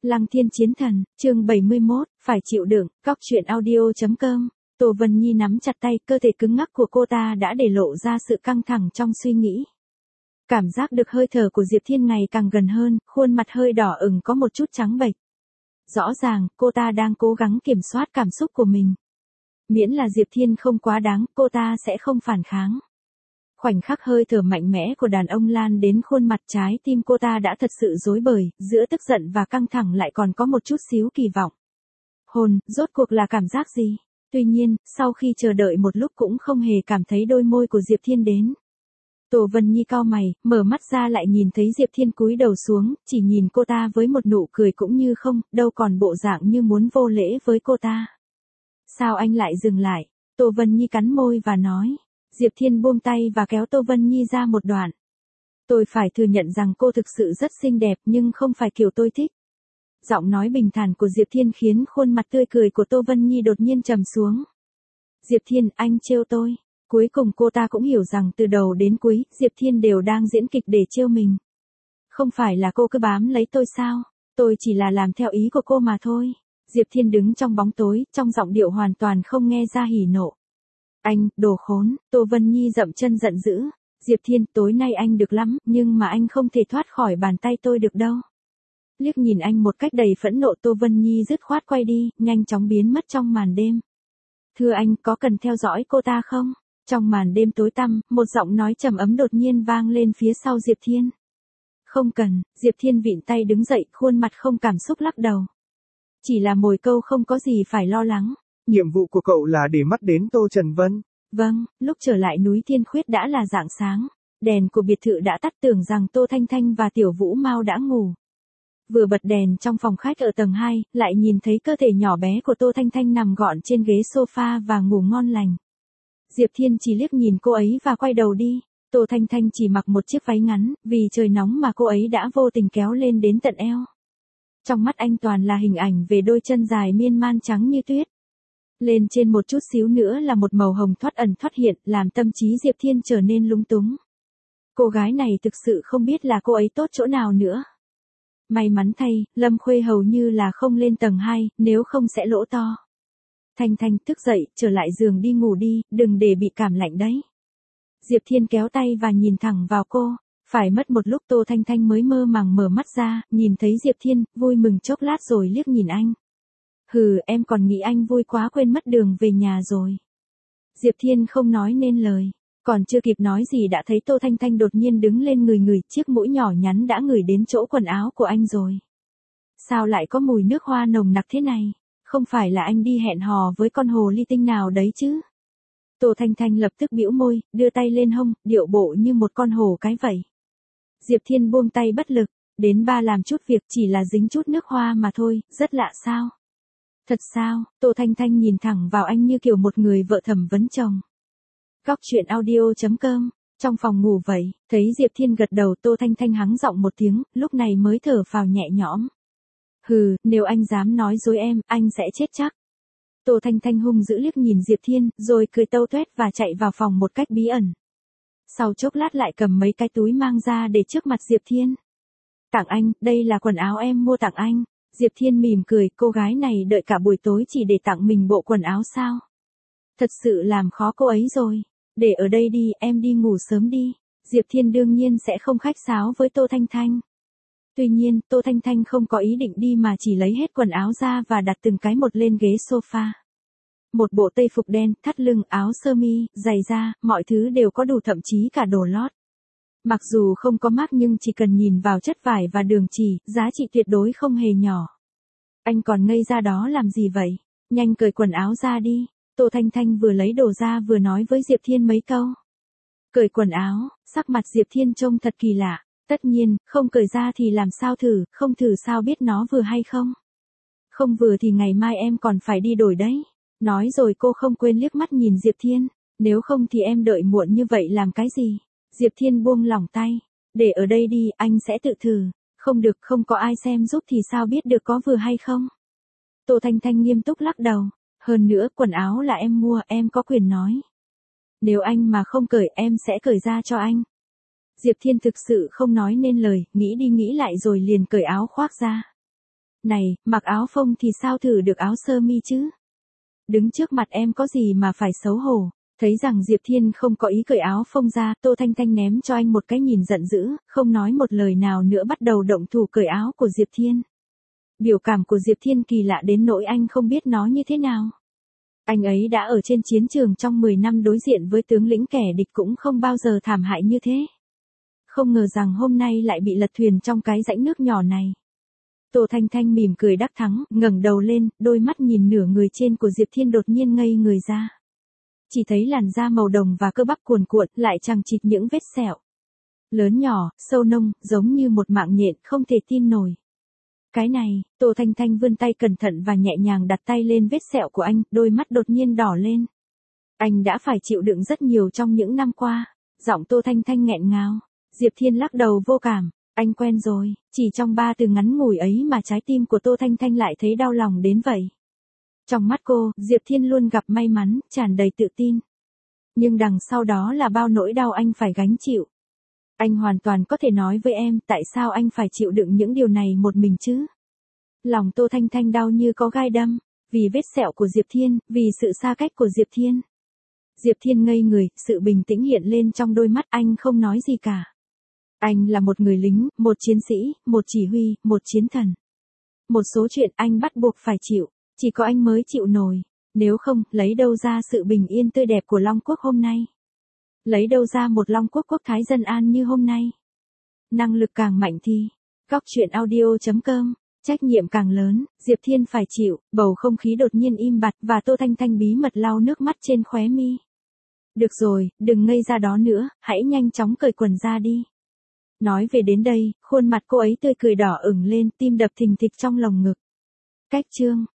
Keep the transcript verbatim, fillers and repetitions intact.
Lăng Thiên Chiến Thần, chương bảy mươi mốt, phải chịu đựng, góc truyện audio.com. Tô Vân Nhi nắm chặt tay, cơ thể cứng ngắc của cô ta đã để lộ ra sự căng thẳng trong suy nghĩ. Cảm giác được hơi thở của Diệp Thiên ngày càng gần hơn, khuôn mặt hơi đỏ ửng có một chút trắng bệch. Rõ ràng, cô ta đang cố gắng kiểm soát cảm xúc của mình. Miễn là Diệp Thiên không quá đáng, cô ta sẽ không phản kháng. Khoảnh khắc hơi thở mạnh mẽ của đàn ông lan đến khuôn mặt, trái tim cô ta đã thật sự rối bời, giữa tức giận và căng thẳng lại còn có một chút xíu kỳ vọng. Hồn, rốt cuộc là cảm giác gì? Tuy nhiên, sau khi chờ đợi một lúc cũng không hề cảm thấy đôi môi của Diệp Thiên đến. Tô Vân Nhi cau mày, mở mắt ra lại nhìn thấy Diệp Thiên cúi đầu xuống, chỉ nhìn cô ta với một nụ cười cũng như không, đâu còn bộ dạng như muốn vô lễ với cô ta. Sao anh lại dừng lại? Tô Vân Nhi cắn môi và nói. Diệp Thiên buông tay và kéo Tô Vân Nhi ra một đoạn. Tôi phải thừa nhận rằng cô thực sự rất xinh đẹp nhưng không phải kiểu tôi thích. Giọng nói bình thản của Diệp Thiên khiến khuôn mặt tươi cười của Tô Vân Nhi đột nhiên trầm xuống. Diệp Thiên, anh trêu tôi. Cuối cùng cô ta cũng hiểu rằng từ đầu đến cuối, Diệp Thiên đều đang diễn kịch để trêu mình. Không phải là cô cứ bám lấy tôi sao? Tôi chỉ là làm theo ý của cô mà thôi. Diệp Thiên đứng trong bóng tối, trong giọng điệu hoàn toàn không nghe ra hỉ nộ. Anh, đồ khốn, Tô Vân Nhi dậm chân giận dữ. Diệp Thiên, tối nay anh được lắm, nhưng mà anh không thể thoát khỏi bàn tay tôi được đâu. Liếc nhìn anh một cách đầy phẫn nộ, Tô Vân Nhi dứt khoát quay đi, nhanh chóng biến mất trong màn đêm. Thưa anh, có cần theo dõi cô ta không? Trong màn đêm tối tăm, một giọng nói trầm ấm đột nhiên vang lên phía sau Diệp Thiên. Không cần, Diệp Thiên vịn tay đứng dậy, khuôn mặt không cảm xúc lắc đầu. Chỉ là mồi câu không có gì phải lo lắng. Nhiệm vụ của cậu là để mắt đến Tô Trần Vân. Vâng, lúc trở lại núi Thiên Khuyết đã là rạng sáng. Đèn của biệt thự đã tắt, tưởng rằng Tô Thanh Thanh và Tiểu Vũ Mao đã ngủ. Vừa bật đèn trong phòng khách ở tầng hai, lại nhìn thấy cơ thể nhỏ bé của Tô Thanh Thanh nằm gọn trên ghế sofa và ngủ ngon lành. Diệp Thiên chỉ liếc nhìn cô ấy và quay đầu đi. Tô Thanh Thanh chỉ mặc một chiếc váy ngắn, vì trời nóng mà cô ấy đã vô tình kéo lên đến tận eo. Trong mắt anh toàn là hình ảnh về đôi chân dài miên man trắng như tuyết. Lên trên một chút xíu nữa là một màu hồng thoát ẩn thoát hiện, làm tâm trí Diệp Thiên trở nên lúng túng. Cô gái này thực sự không biết là cô ấy tốt chỗ nào nữa. May mắn thay, Lâm Khuê hầu như là không lên tầng hai, nếu không sẽ lỗ to. Thanh Thanh, thức dậy, trở lại giường đi ngủ đi, đừng để bị cảm lạnh đấy. Diệp Thiên kéo tay và nhìn thẳng vào cô. Phải mất một lúc Tô Thanh Thanh mới mơ màng mở mắt ra, nhìn thấy Diệp Thiên, vui mừng chốc lát rồi liếc nhìn anh. Hừ, em còn nghĩ anh vui quá quên mất đường về nhà rồi. Diệp Thiên không nói nên lời. Còn chưa kịp nói gì đã thấy Tô Thanh Thanh đột nhiên đứng lên người người, chiếc mũi nhỏ nhắn đã ngửi đến chỗ quần áo của anh rồi. Sao lại có mùi nước hoa nồng nặc thế này? Không phải là anh đi hẹn hò với con hồ ly tinh nào đấy chứ? Tô Thanh Thanh lập tức bĩu môi, đưa tay lên hông, điệu bộ như một con hổ cái vậy. Diệp Thiên buông tay bất lực, đến ba làm chút việc chỉ là dính chút nước hoa mà thôi, rất lạ sao? Thật sao? Tô Thanh Thanh nhìn thẳng vào anh như kiểu một người vợ thẩm vấn chồng. Góc truyện audio.com, trong phòng ngủ vậy, thấy Diệp Thiên gật đầu, Tô Thanh Thanh hắng giọng một tiếng, lúc này mới thở phào nhẹ nhõm. Hừ, nếu anh dám nói dối em, anh sẽ chết chắc. Tô Thanh Thanh hung dữ liếc nhìn Diệp Thiên, rồi cười tâu tuét và chạy vào phòng một cách bí ẩn. Sau chốc lát lại cầm mấy cái túi mang ra để trước mặt Diệp Thiên. Tặng anh, đây là quần áo em mua tặng anh. Diệp Thiên mỉm cười, cô gái này đợi cả buổi tối chỉ để tặng mình bộ quần áo sao? Thật sự làm khó cô ấy rồi. Để ở đây đi, em đi ngủ sớm đi. Diệp Thiên đương nhiên sẽ không khách sáo với Tô Thanh Thanh. Tuy nhiên, Tô Thanh Thanh không có ý định đi mà chỉ lấy hết quần áo ra và đặt từng cái một lên ghế sofa. Một bộ tây phục đen, thắt lưng, áo sơ mi, giày da, mọi thứ đều có đủ, thậm chí cả đồ lót. Mặc dù không có mác nhưng chỉ cần nhìn vào chất vải và đường chỉ, giá trị tuyệt đối không hề nhỏ. Anh còn ngây ra đó làm gì vậy? Nhanh cởi quần áo ra đi. Tô Thanh Thanh vừa lấy đồ ra vừa nói với Diệp Thiên mấy câu. Cởi quần áo, sắc mặt Diệp Thiên trông thật kỳ lạ. Tất nhiên, không cởi ra thì làm sao thử, không thử sao biết nó vừa hay không. Không vừa thì ngày mai em còn phải đi đổi đấy. Nói rồi cô không quên liếc mắt nhìn Diệp Thiên. Nếu không thì em đợi muộn như vậy làm cái gì? Diệp Thiên buông lỏng tay. Để ở đây đi, anh sẽ tự thử. Không được, không có ai xem giúp thì sao biết được có vừa hay không? Tô Thanh Thanh nghiêm túc lắc đầu. Hơn nữa, quần áo là em mua, em có quyền nói. Nếu anh mà không cởi, em sẽ cởi ra cho anh. Diệp Thiên thực sự không nói nên lời, nghĩ đi nghĩ lại rồi liền cởi áo khoác ra. Này, mặc áo phông thì sao thử được áo sơ mi chứ? Đứng trước mặt em có gì mà phải xấu hổ? Thấy rằng Diệp Thiên không có ý cởi áo phông ra, Tô Thanh Thanh ném cho anh một cái nhìn giận dữ, không nói một lời nào nữa bắt đầu động thủ cởi áo của Diệp Thiên. Biểu cảm của Diệp Thiên kỳ lạ đến nỗi anh không biết nói như thế nào. Anh ấy đã ở trên chiến trường trong mười năm đối diện với tướng lĩnh kẻ địch cũng không bao giờ thảm hại như thế. Không ngờ rằng hôm nay lại bị lật thuyền trong cái rãnh nước nhỏ này. Tô Thanh Thanh mỉm cười đắc thắng, ngẩng đầu lên, đôi mắt nhìn nửa người trên của Diệp Thiên đột nhiên ngây người ra. Chỉ thấy làn da màu đồng và cơ bắp cuồn cuộn, lại chằng chịt những vết sẹo. Lớn nhỏ, sâu nông, giống như một mạng nhện, không thể tin nổi. Cái này, Tô Thanh Thanh vươn tay cẩn thận và nhẹ nhàng đặt tay lên vết sẹo của anh, đôi mắt đột nhiên đỏ lên. Anh đã phải chịu đựng rất nhiều trong những năm qua. Giọng Tô Thanh Thanh nghẹn ngào. Diệp Thiên lắc đầu vô cảm. Anh quen rồi, chỉ trong ba từ ngắn ngủi ấy mà trái tim của Tô Thanh Thanh lại thấy đau lòng đến vậy. Trong mắt cô, Diệp Thiên luôn gặp may mắn, tràn đầy tự tin. Nhưng đằng sau đó là bao nỗi đau anh phải gánh chịu. Anh hoàn toàn có thể nói với em tại sao anh phải chịu đựng những điều này một mình chứ. Lòng Tô Thanh Thanh đau như có gai đâm, vì vết sẹo của Diệp Thiên, vì sự xa cách của Diệp Thiên. Diệp Thiên ngây người, sự bình tĩnh hiện lên trong đôi mắt, anh không nói gì cả. Anh là một người lính, một chiến sĩ, một chỉ huy, một chiến thần. Một số chuyện anh bắt buộc phải chịu, chỉ có anh mới chịu nổi. Nếu không, lấy đâu ra sự bình yên tươi đẹp của Long Quốc hôm nay? Lấy đâu ra một Long Quốc quốc thái dân an như hôm nay? Năng lực càng mạnh thì, góc truyện audio chấm com, trách nhiệm càng lớn, Diệp Thiên phải chịu, bầu không khí đột nhiên im bặt và Tô Thanh Thanh bí mật lau nước mắt trên khóe mi. Được rồi, đừng ngây ra đó nữa, hãy nhanh chóng cởi quần ra đi. Nói về đến đây, khuôn mặt cô ấy tươi cười đỏ ửng lên, tim đập thình thịch trong lồng ngực. Cách chương